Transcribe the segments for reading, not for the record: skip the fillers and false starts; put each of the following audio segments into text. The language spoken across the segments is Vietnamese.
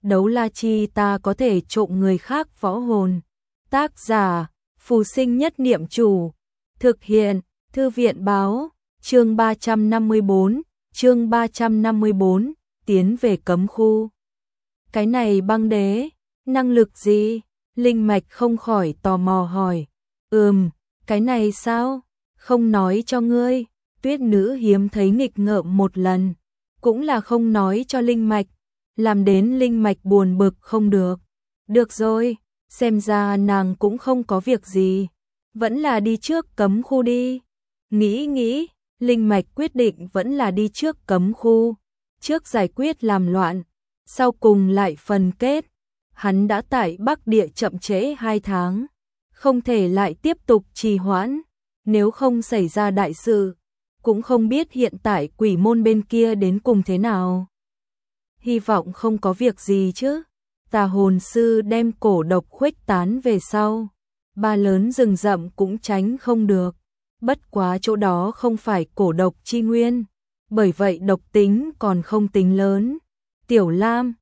đấu la chi ta có thể trộm người khác võ hồn. Tác giả, Phù Sinh Nhất Niệm Chủ. Thực hiện, Thư viện báo, chương 354, tiến về cấm khu. Cái này băng đế, năng lực gì? Linh Mạch không khỏi tò mò hỏi. Cái này sao? Không nói cho ngươi. Tuyết nữ hiếm thấy nghịch ngợm một lần, cũng là không nói cho Linh Mạch, làm đến Linh Mạch buồn bực không được. Được rồi, xem ra nàng cũng không có việc gì, vẫn là đi trước cấm khu đi. Nghĩ, Linh Mạch quyết định vẫn là đi trước cấm khu, trước giải quyết làm loạn, sau cùng lại phân kết. Hắn đã tại Bắc Địa chậm trễ 2 tháng, không thể lại tiếp tục trì hoãn, nếu không xảy ra đại sự, cũng không biết hiện tại quỷ môn bên kia đến cùng thế nào. Hy vọng không có việc gì chứ. Tà hồn sư đem cổ độc khuếch tán về sau, ba lớn rừng rậm cũng tránh không được. Bất quá chỗ đó không phải cổ độc chi nguyên, bởi vậy độc tính còn không tính lớn. Tiểu Lam,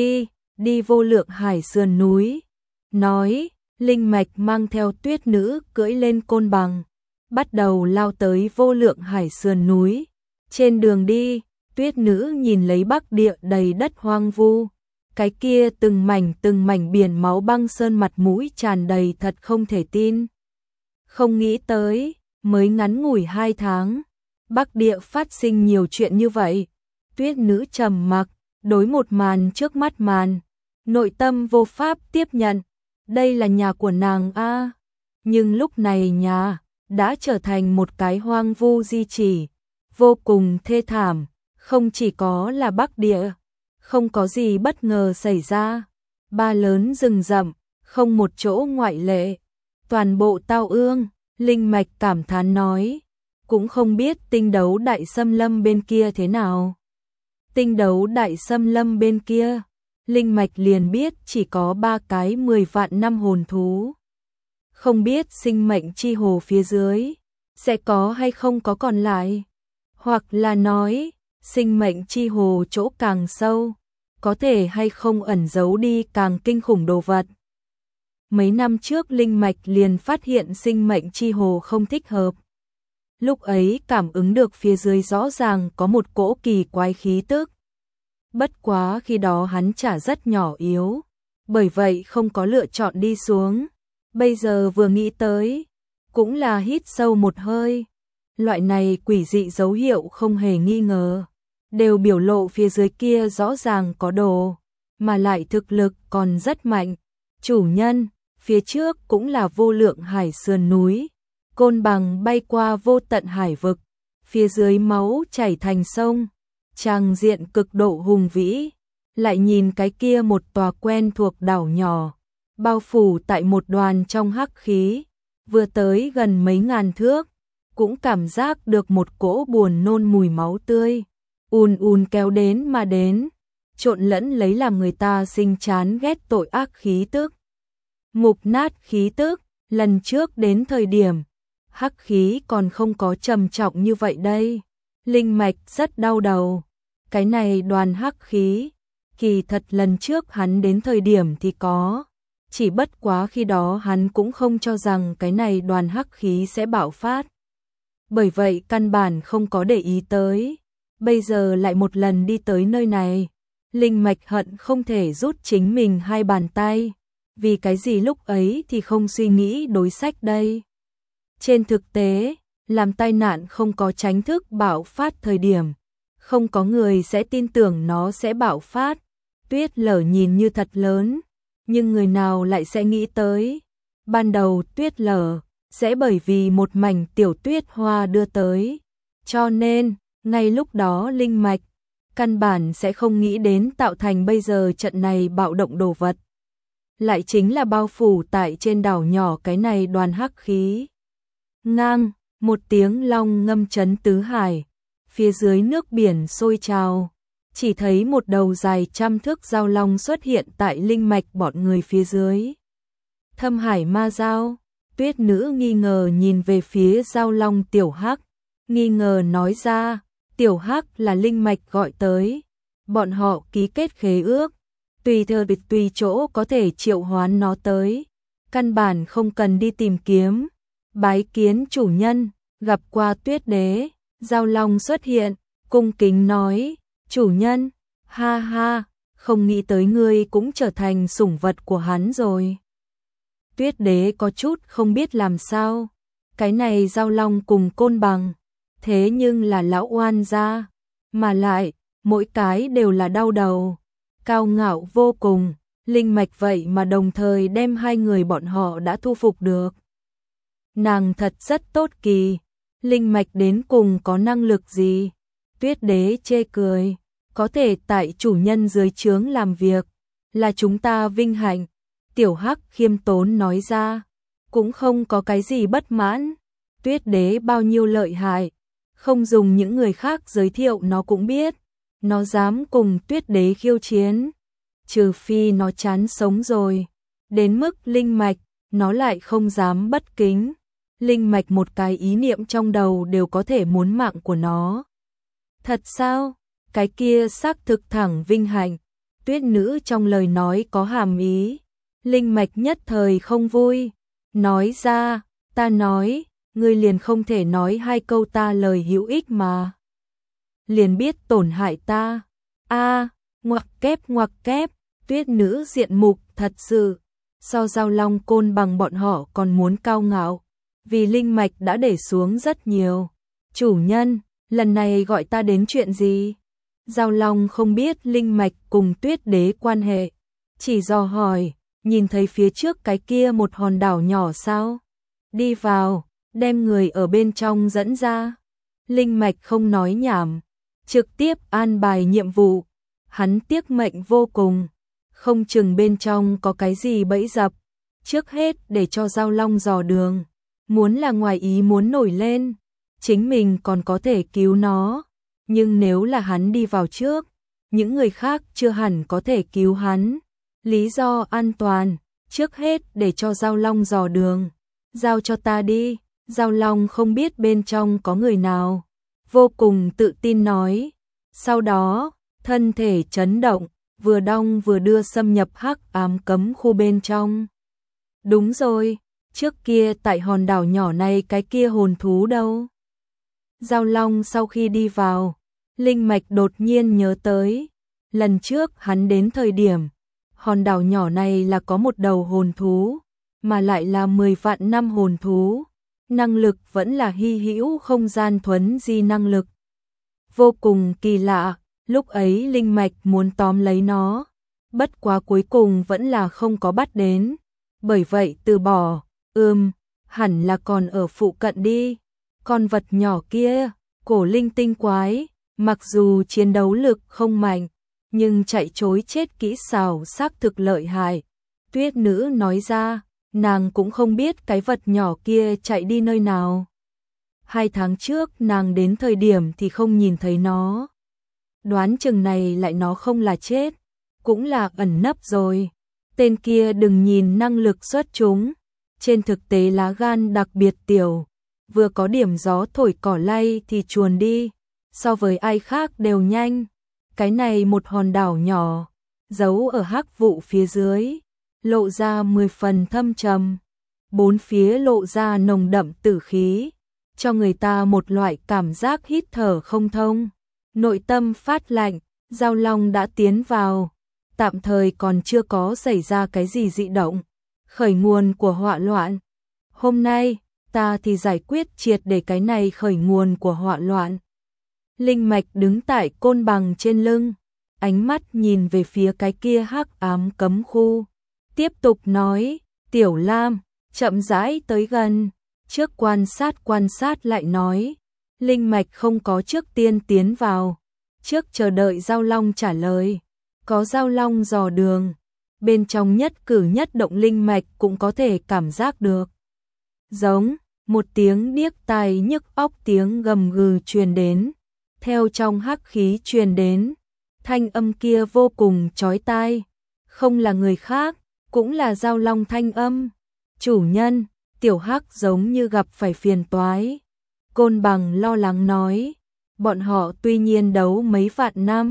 đi Vô Lượng Hải sườn núi. Nói, Linh Mạch mang theo Tuyết nữ cưỡi lên côn bằng, bắt đầu lao tới Vô Lượng Hải sườn núi. Trên đường đi, Tuyết nữ nhìn lấy Bắc Địa đầy đất hoang vu, cái kia từng mảnh biển máu băng sơn, mặt mũi tràn đầy thật không thể tin. Không nghĩ tới, mới ngắn ngủi 2 tháng, Bắc Địa phát sinh nhiều chuyện như vậy. Tuyết nữ trầm mặc, đối một màn trước mắt nội tâm vô pháp tiếp nhận. Đây là nhà của nàng a, nhưng lúc này nhà đã trở thành một cái hoang vu di chỉ, vô cùng thê thảm. Không chỉ có là Bắc Địa, không có gì bất ngờ xảy ra, ba lớn rừng rậm, không một chỗ ngoại lệ, toàn bộ tao ương. Linh Mạch cảm thán nói, cũng không biết tinh đấu đại xâm lâm bên kia thế nào. Tinh đấu đại xâm lâm bên kia, Linh Mạch liền biết chỉ có 3 cái 10 vạn năm hồn thú. Không biết sinh mệnh chi hồ phía dưới sẽ có hay không có còn lại, hoặc là nói sinh mệnh chi hồ chỗ càng sâu, có thể hay không ẩn giấu đi càng kinh khủng đồ vật. Mấy năm trước Linh Mạch liền phát hiện sinh mệnh chi hồ không thích hợp. Lúc ấy cảm ứng được phía dưới rõ ràng có một cỗ kỳ quái khí tức. Bất quá khi đó hắn chả rất nhỏ yếu, bởi vậy không có lựa chọn đi xuống. Bây giờ vừa nghĩ tới, cũng là hít sâu một hơi. Loại này quỷ dị dấu hiệu không hề nghi ngờ, đều biểu lộ phía dưới kia rõ ràng có đồ, mà lại thực lực còn rất mạnh. Chủ nhân, phía trước cũng là Vô Lượng Hải sườn núi, côn bằng bay qua vô tận hải vực, phía dưới máu chảy thành sông, tràng diện cực độ hùng vĩ. Lại nhìn cái kia một tòa quen thuộc đảo nhỏ, bao phủ tại một đoàn trong hắc khí, vừa tới gần mấy ngàn thước, cũng cảm giác được một cỗ buồn nôn mùi máu tươi ùn kéo đến mà đến, trộn lẫn lấy làm người ta sinh chán ghét tội ác khí tức. Mục nát khí tức, lần trước đến thời điểm hắc khí còn không có trầm trọng như vậy đây. Linh Mạch rất đau đầu, cái này đoàn hắc khí, kỳ thật lần trước hắn đến thời điểm thì có, chỉ bất quá khi đó hắn cũng không cho rằng cái này đoàn hắc khí sẽ bạo phát, bởi vậy căn bản không có để ý tới. Bây giờ lại một lần đi tới nơi này, Linh Mạch hận không thể rút chính mình 2 bàn tay, vì cái gì lúc ấy thì không suy nghĩ đối sách đây. Trên thực tế, làm tai nạn không có tránh thức bạo phát thời điểm, không có người sẽ tin tưởng nó sẽ bạo phát. Tuyết lở nhìn như thật lớn, nhưng người nào lại sẽ nghĩ tới, ban đầu tuyết lở sẽ bởi vì một mảnh tiểu tuyết hoa đưa tới, cho nên ngay lúc đó Linh Mạch căn bản sẽ không nghĩ đến tạo thành bây giờ trận này bạo động đồ vật, lại chính là bao phủ tại trên đảo nhỏ cái này đoàn hắc khí. Ngang, một tiếng long ngâm chấn tứ hải, phía dưới nước biển sôi trào, chỉ thấy một đầu dài 100 thước dao long xuất hiện tại Linh Mạch bọn người phía dưới. Thâm Hải ma dao. Tuyết nữ nghi ngờ nhìn về phía dao long tiểu hắc, nghi ngờ nói ra, tiểu hắc là Linh Mạch gọi tới, bọn họ ký kết khế ước, tùy thời tùy chỗ có thể triệu hoán nó tới, căn bản không cần đi tìm kiếm. Bái kiến chủ nhân, gặp qua Tuyết Đế. Dao Long xuất hiện, cung kính nói, chủ nhân, ha ha, không nghĩ tới ngươi cũng trở thành sủng vật của hắn rồi. Tuyết Đế có chút không biết làm sao, cái này Dao Long cùng Côn Bằng, thế nhưng là lão oan gia, mà lại, mỗi cái đều là đau đầu, cao ngạo vô cùng, linh mạch vậy mà đồng thời đem hai người bọn họ đã thu phục được. Nàng thật rất tốt kỳ, linh mạch đến cùng có năng lực gì? Tuyết Đế chê cười, có thể tại chủ nhân dưới trướng làm việc, là chúng ta vinh hạnh. Tiểu Hắc khiêm tốn nói ra, cũng không có cái gì bất mãn. Tuyết Đế bao nhiêu lợi hại, không dùng những người khác giới thiệu nó cũng biết. Nó dám cùng Tuyết Đế khiêu chiến, trừ phi nó chán sống rồi. Đến mức linh mạch, nó lại không dám bất kính. Linh mạch một cái ý niệm trong đầu đều có thể muốn mạng của nó. Thật sao? Cái kia xác thực thẳng vinh hạnh. Tuyết nữ trong lời nói có hàm ý. Linh mạch nhất thời không vui, nói ra, ta nói, ngươi liền không thể nói hai câu ta lời hữu ích mà. Liền biết tổn hại ta. Ngoặc kép, Tuyết nữ diện mục thật sự, so Dao Long Côn Bằng bọn họ còn muốn cao ngạo, vì linh mạch đã để xuống rất nhiều. Chủ nhân, lần này gọi ta đến chuyện gì? Dao Long không biết linh mạch cùng Tuyết Đế quan hệ, chỉ dò hỏi, nhìn thấy phía trước cái kia một hòn đảo nhỏ sao? Đi vào, đem người ở bên trong dẫn ra. Linh mạch không nói nhảm, trực tiếp an bài nhiệm vụ. Hắn tiếc mệnh vô cùng, không chừng bên trong có cái gì bẫy dập. Trước hết để cho Dao Long dò đường, muốn là ngoài ý muốn nổi lên, chính mình còn có thể cứu nó. Nhưng nếu là hắn đi vào trước, những người khác chưa hẳn có thể cứu hắn. Lý do an toàn, trước hết để cho Dao Long dò đường. Giao cho ta đi. Dao Long không biết bên trong có người nào, vô cùng tự tin nói. Sau đó, thân thể chấn động, vừa đong vừa đưa xâm nhập hắc ám cấm khu bên trong. Đúng rồi, trước kia tại hòn đảo nhỏ này cái kia hồn thú đâu? Dao Long sau khi đi vào, linh mạch đột nhiên nhớ tới, lần trước hắn đến thời điểm, hòn đảo nhỏ này là có một đầu hồn thú, mà lại là 10 vạn năm hồn thú, năng lực vẫn là hy hữu không gian thuấn di năng lực. Vô cùng kỳ lạ, lúc ấy linh mạch muốn tóm lấy nó, bất quá cuối cùng vẫn là không có bắt đến, bởi vậy từ bỏ. Hẳn là còn ở phụ cận đi. Con vật nhỏ kia, cổ linh tinh quái, mặc dù chiến đấu lực không mạnh, nhưng chạy trối chết kỹ xảo xác thực lợi hại. Tuyết nữ nói ra, nàng cũng không biết cái vật nhỏ kia chạy đi nơi nào. 2 tháng trước nàng đến thời điểm thì không nhìn thấy nó. Đoán chừng này lại nó không là chết, cũng là ẩn nấp rồi. Tên kia đừng nhìn năng lực xuất chúng, trên thực tế lá gan đặc biệt tiểu, vừa có điểm gió thổi cỏ lay thì chuồn đi, so với ai khác đều nhanh. Cái này một hòn đảo nhỏ, giấu ở hắc vụ phía dưới, lộ ra 10 phần thâm trầm, bốn phía lộ ra nồng đậm tử khí, cho người ta một loại cảm giác hít thở không thông, nội tâm phát lạnh. Dao Long đã tiến vào, tạm thời còn chưa có xảy ra cái gì dị động, khởi nguồn của họa loạn. Hôm nay, ta thì giải quyết triệt để cái này khởi nguồn của họa loạn. Linh mạch đứng tại Côn Bằng trên lưng, ánh mắt nhìn về phía cái kia hắc ám cấm khu, tiếp tục nói, Tiểu Lam, chậm rãi tới gần, trước quan sát lại nói, linh mạch không có trước tiên tiến vào, trước chờ đợi Dao Long trả lời, có Dao Long dò đường, bên trong nhất cử nhất động linh mạch cũng có thể cảm giác được. Giống, một tiếng điếc tai nhức óc tiếng gầm gừ truyền đến, theo trong hắc khí truyền đến, thanh âm kia vô cùng chói tai, không là người khác, cũng là Dao Long thanh âm. Chủ nhân, Tiểu Hắc giống như gặp phải phiền toái. Côn Bằng lo lắng nói, bọn họ tuy nhiên đấu mấy vạn năm,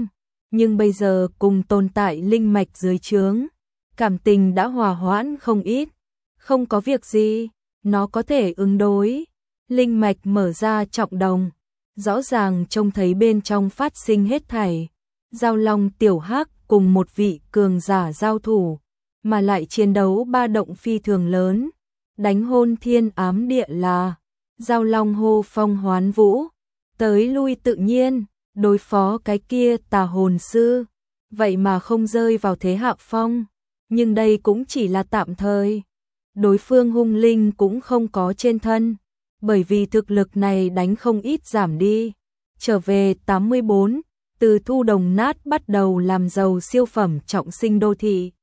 nhưng bây giờ cùng tồn tại linh mạch dưới trướng, cảm tình đã hòa hoãn không ít. Không có việc gì, nó có thể ứng đối. Linh mạch mở ra trọng đồng, rõ ràng trông thấy bên trong phát sinh hết thảy. Giao Long Tiểu Hắc cùng một vị cường giả giao thủ, mà lại chiến đấu ba động phi thường lớn, đánh hôn thiên ám địa là. Giao Long hô phong hoán vũ, tới lui tự nhiên, đối phó cái kia tà hồn sư, vậy mà không rơi vào thế hạ phong, nhưng đây cũng chỉ là tạm thời. Đối phương hung linh cũng không có trên thân, bởi vì thực lực này đánh không ít giảm đi. Trở về 84, từ thu đồng nát bắt đầu làm giàu siêu phẩm trọng sinh đô thị.